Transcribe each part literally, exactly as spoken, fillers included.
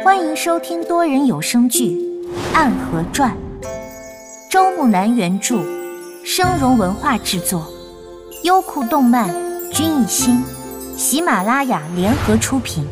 欢迎收听多人有声剧《暗河传》，周木南原著，生荣文化制作，优酷动漫、君艺兴、喜马拉雅联合出品。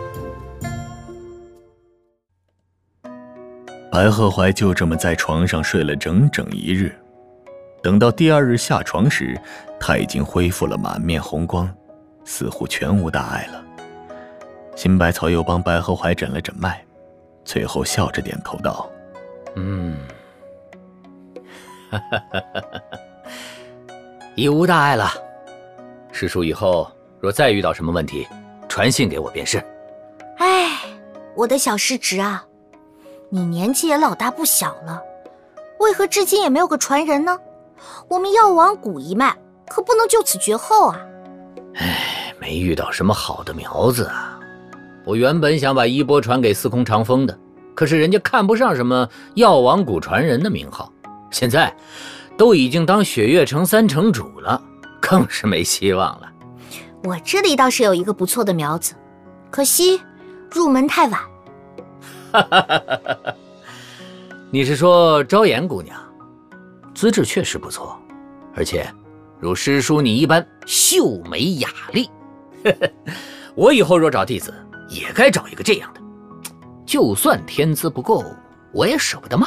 白鹤怀就这么在床上睡了整整一日，等到第二日下床时，他已经恢复了满面红光，似乎全无大碍了。辛百草又帮白鹤怀诊了诊脉，最后笑着点头道： 嗯，哈哈哈哈哈，已无大碍了。师叔以后若再遇到什么问题，传信给我便是。 哎，我的小师侄啊，你年纪也老大不小了，为何至今也没有个传人呢？我们药王谷一脉可不能就此绝后啊！ 哎，没遇到什么好的苗子啊。我原本想把衣钵传给司空长风的，可是人家看不上什么药王谷传人的名号，现在都已经当雪月城三城主了，更是没希望了。 我这里倒是有一个不错的苗子，可惜入门太晚。 哈哈哈哈哈！你是说昭妍姑娘？资质确实不错，而且如师叔你一般秀美雅丽。我以后若找弟子，也该找一个这样的，就算天资不够，我也舍不得骂。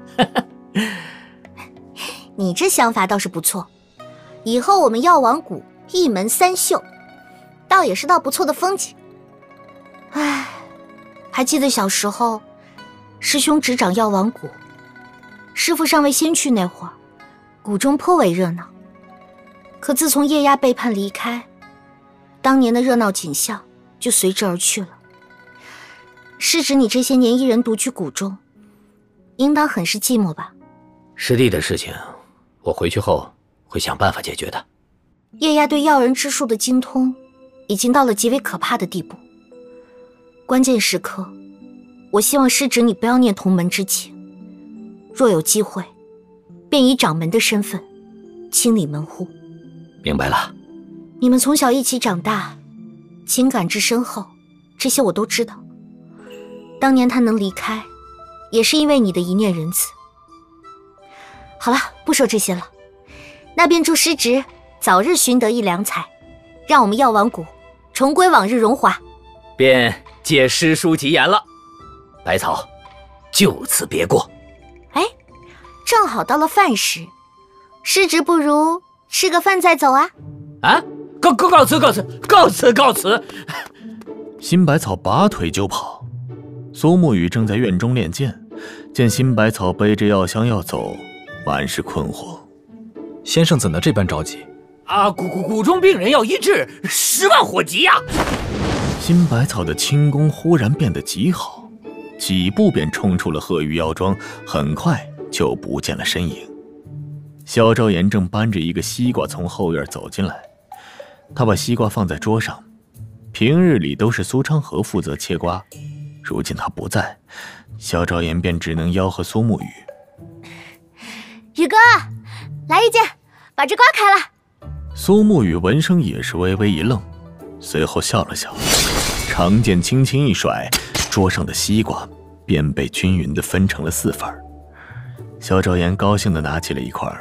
你这想法倒是不错，以后我们药王谷一门三秀，倒也是道不错的风景。唉，还记得小时候，师兄执掌药王谷，师父尚未先去那会儿，谷中颇为热闹。可自从叶押背叛离开，当年的热闹景象就随之而去了。师侄你这些年一人独居谷中，应当很是寂寞吧？ 师弟的事情，我回去后会想办法解决的。 叶押对药人之术的精通，已经到了极为可怕的地步。关键时刻，我希望师侄你不要念同门之情，若有机会，便以掌门的身份清理门户。 明白了。 你们从小一起长大，情感之深厚，这些我都知道。当年他能离开，也是因为你的一念仁慈。好了，不说这些了，那便祝师侄早日寻得一良才，让我们药王谷重归往日荣华。 便借师叔吉言了，百草就此别过。 哎，正好到了饭时，师侄不如吃个饭再走啊！ 啊，告告告辞告辞告辞告辞！ 辛百草拔腿就跑。苏沐雨正在院中练剑，见辛百草背着药箱要走，满是困惑。 先生怎的这般着急？ 啊，谷谷谷中病人要医治，十万火急呀！ 辛百草的轻功忽然变得极好，几步便冲出了鹤羽药庄，很快就不见了身影。萧昭言正搬着一个西瓜从后院走进来，他把西瓜放在桌上。平日里都是苏昌河负责切瓜，如今他不在，萧昭言便只能吆喝苏沐雨： 宇哥，来一件，把这瓜开了。 苏沐雨闻声也是微微一愣，随后笑了笑，长剑轻轻一甩，桌上的西瓜便被均匀地分成了四份。萧昭言高兴地拿起了一块。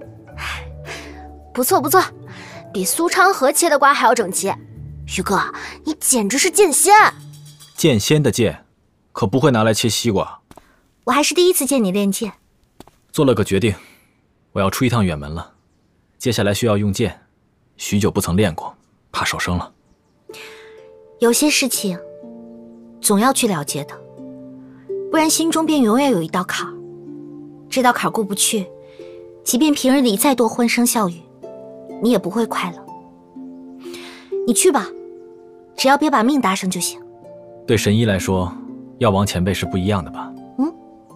不错不错，比苏昌河切的瓜还要整齐。宇哥，你简直是剑仙！ 剑仙的剑，可不会拿来切西瓜。 我还是第一次见你练剑。 做了个决定，我要出一趟远门了，接下来需要用剑，许久不曾练过，怕手生了。 有些事情总要去了结的，不然心中便永远有一道坎儿，这道坎儿过不去，即便平日里再多欢声笑语，你也不会快乐。你去吧，只要别把命搭上就行。 对神医来说，药王前辈是不一样的吧？ 嗯。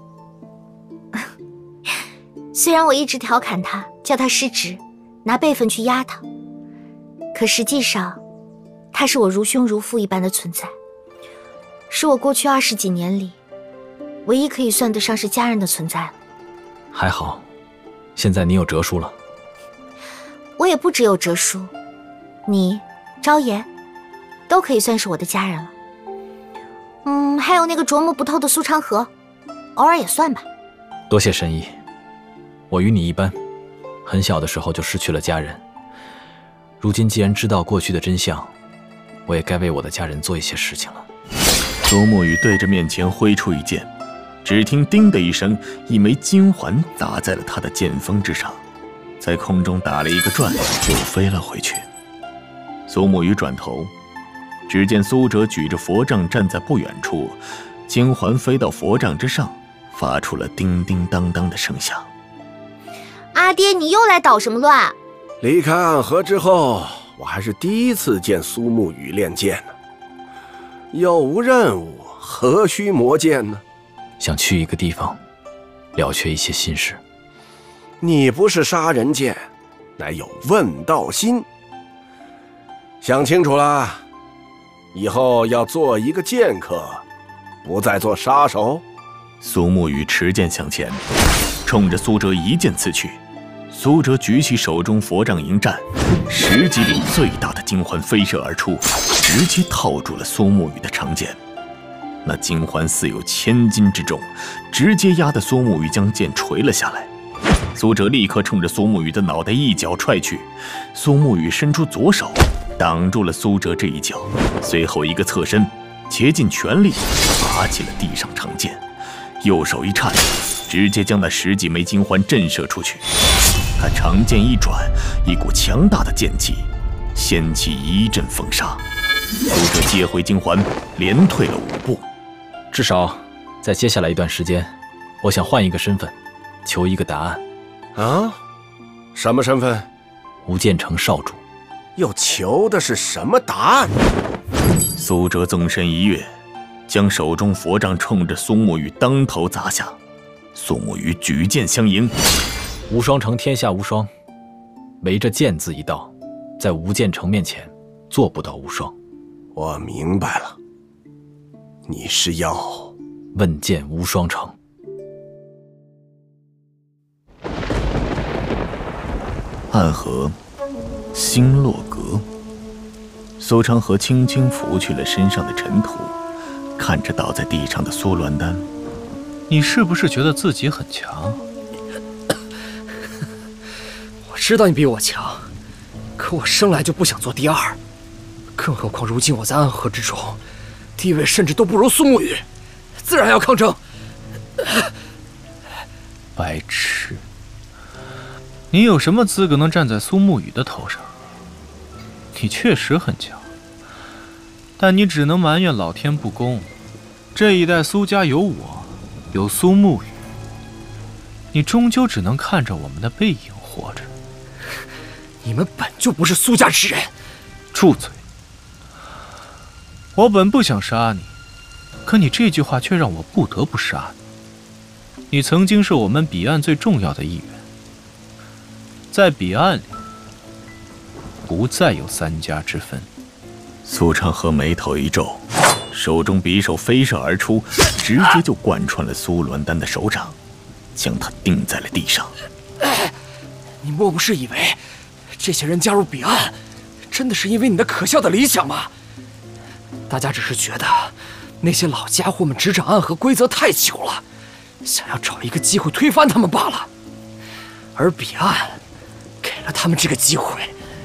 虽然我一直调侃他，叫他失职，拿辈分去压他，可实际上，他是我如兄如父一般的存在，是我过去二十几年里，唯一可以算得上是家人的存在了。 还好，现在你有哲叔了。 我也不只有哲叔，你、昭言，都可以算是我的家人了。嗯，还还有那个琢磨不透的苏长河，偶尔也算吧。 多谢神医，我与你一般，很小的时候就失去了家人。如今既然知道过去的真相，我也该为我的家人做一些事情了。 苏沐雨对着面前挥出一剑，只听“叮”的一声，一枚金环砸在了他的剑锋之上，在空中打了一个转，又飞了回去。苏沐雨转头，只见苏哲举着佛杖站在不远处，金环飞到佛杖之上，发出了叮叮当当的声响。 阿爹，你又来捣什么乱？ 离开暗河之后，我还是第一次见苏沐雨练剑呢。有无任务，何须磨剑呢？ 想去一个地方，了却一些心事。 你不是杀人剑，乃有问道心。想清楚了，以后要做一个剑客，不再做杀手。 苏沐雨持剑向前，冲着苏哲一剑刺去。苏哲举起手中佛杖迎战，十几柄最大的金环飞射而出，直接套住了苏沐雨的长剑。那金环似有千斤之重，直接压得苏沐雨将剑垂了下来。苏哲立刻冲着苏沐雨的脑袋一脚踹去，苏沐雨伸出左手挡住了苏哲这一脚，随后一个侧身，竭尽全力拔起了地上长剑，右手一颤，直接将那十几枚金环震射出去。他长剑一转，一股强大的剑气掀起一阵风沙。苏哲接回金环，连退了五步。 至少在接下来一段时间，我想换一个身份，求一个答案。 啊？什么身份？ 无间城少主。 又求的是什么答案？ 苏哲纵身一跃，将手中佛杖冲着苏沐雨当头砸下。苏沐雨举剑相迎。 无双城天下无双，围着剑字一道，在无间城面前做不到无双。 我明白了，你是要问剑无双城。 暗河星落阁，苏长河轻轻拂去了身上的尘土，看着倒在地上的苏鸾丹。 你是不是觉得自己很强？ 我知道你比我强，可我生来就不想做第二，更何况如今我在暗河之中，地位甚至都不如苏沐雨，自然要抗争。 白痴！你有什么资格能站在苏沐雨的头上？你确实很强，但你只能埋怨老天不公。这一代苏家有我，有苏沐雨，你终究只能看着我们的背影活着。 你们本就不是苏家之人。 住嘴！我本不想杀你，可你这句话却让我不得不杀你。你曾经是我们彼岸最重要的一员，在彼岸里不再有三家之分。 苏长河眉头一皱，手中匕首飞射而出，直接就贯穿了苏鸾丹的手掌，将他钉在了地上。 你莫不是以为这些人加入彼岸，真的是因为你的可笑的理想吗？大家只是觉得那些老家伙们执掌暗河规则太久了，想要找一个机会推翻他们罢了。而彼岸给了他们这个机会。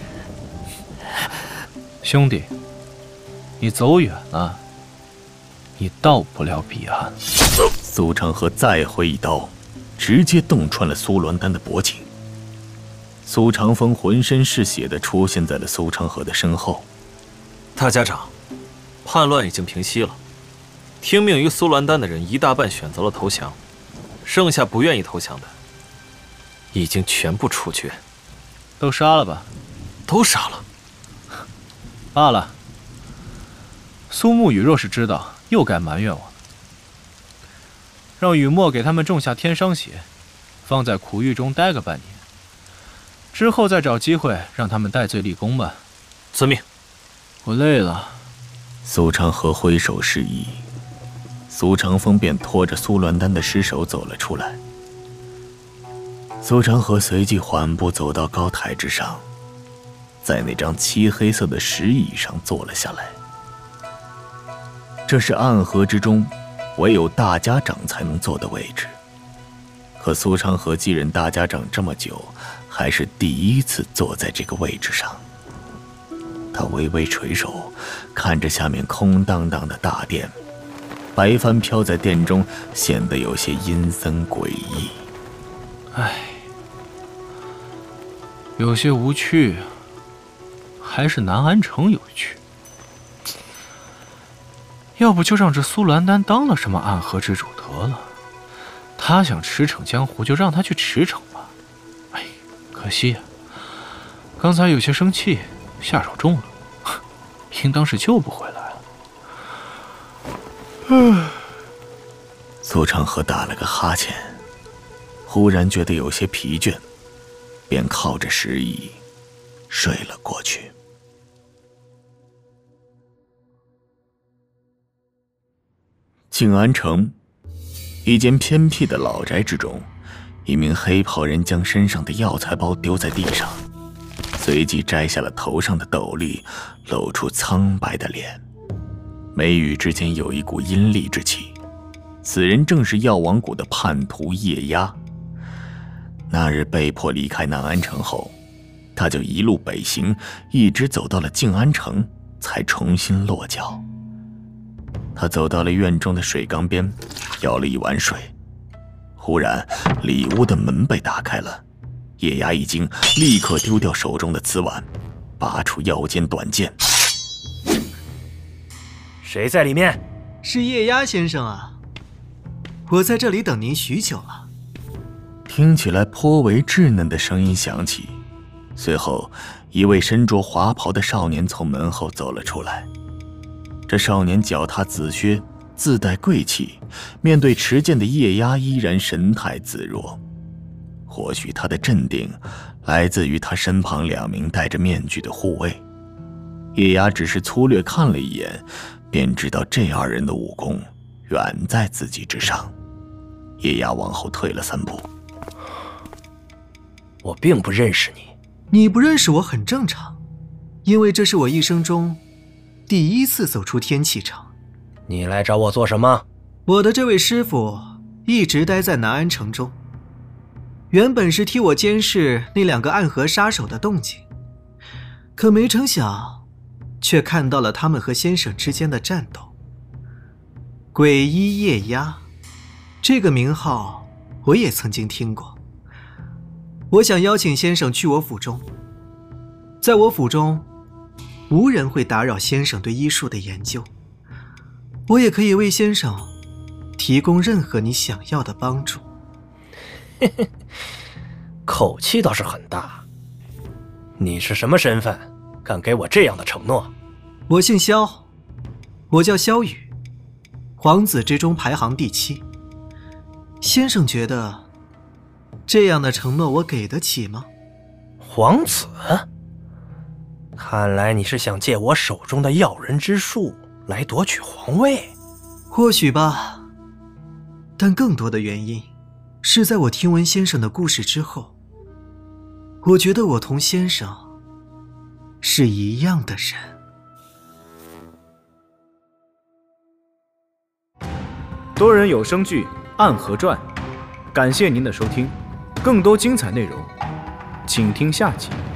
兄弟，你走远了，你到不了彼岸。 苏长河再挥一刀，直接洞穿了苏鸾丹的脖颈。苏长风浑身是血地出现在了苏长河的身后。 大家长，叛乱已经平息了，听命于苏鸾丹的人一大半选择了投降，剩下不愿意投降的，已经全部处决。 都杀了吧。 都杀了。 罢了。苏沐雨若是知道，又该埋怨我了。让雨墨给他们种下天伤血，放在苦狱中待个半年，之后再找机会让他们戴罪立功吧。 遵命。 我累了。 苏长河挥手示意，苏长风便拖着苏鸾丹的尸首走了出来。苏长河随即缓步走到高台之上，在那张漆黑色的石椅上坐了下来。这是暗河之中唯有大家长才能坐的位置。可苏长河继任大家长这么久，还是第一次坐在这个位置上。他微微垂手，看着下面空荡荡的大殿，白帆飘在殿中，显得有些阴森诡异。 唉，有些无趣，还是南安城有趣。要不就让这苏兰丹当了什么暗河之主得了，他想驰骋江湖就让他去驰骋吧。哎，可惜呀、啊，刚才有些生气，下手重了，应当是救不回来了。 嗯，苏长河打了个哈欠，忽然觉得有些疲倦，便靠着石椅睡了过去。静安城一间偏僻的老宅之中，一名黑袍人将身上的药材包丢在地上，随即摘下了头上的斗笠，露出苍白的脸，眉宇之间有一股阴戾之气。此人正是药王谷的叛徒叶押。那日被迫离开南安城后，他就一路北行，一直走到了静安城，才重新落脚。他走到了院中的水缸边，舀了一碗水。忽然里屋的门被打开了，叶押一惊，立刻丢掉手中的瓷碗，拔出腰间短剑。 谁在里面？ 是叶押先生啊，我在这里等您许久了。 听起来颇为稚嫩的声音响起，随后一位身着华袍的少年从门后走了出来。这少年脚踏紫靴，自带贵气，面对持剑的叶押依然神态自若。或许他的镇定来自于他身旁两名戴着面具的护卫。叶押只是粗略看了一眼，便知道这二人的武功远在自己之上。叶押往后退了三步。 我并不认识你。 你不认识我很正常，因为这是我一生中第一次走出天气城。 你来找我做什么？ 我的这位师傅一直待在南安城中，原本是替我监视那两个暗河杀手的动静，可没成想却看到了他们和先生之间的战斗。鬼医叶押这个名号我也曾经听过。我想邀请先生去我府中，在我府中无人会打扰先生对医术的研究，我也可以为先生提供任何你想要的帮助。 嘿嘿，口气倒是很大。你是什么身份，敢给我这样的承诺？ 我姓萧，我叫萧雨，皇子之中排行第七。先生觉得这样的承诺我给得起吗？ 皇子？看来你是想借我手中的药人之术来夺取皇位。 或许吧，但更多的原因是在我听闻先生的故事之后，我觉得我同先生是一样的人。 多人有声剧《暗河传》，感谢您的收听，更多精彩内容，请听下集。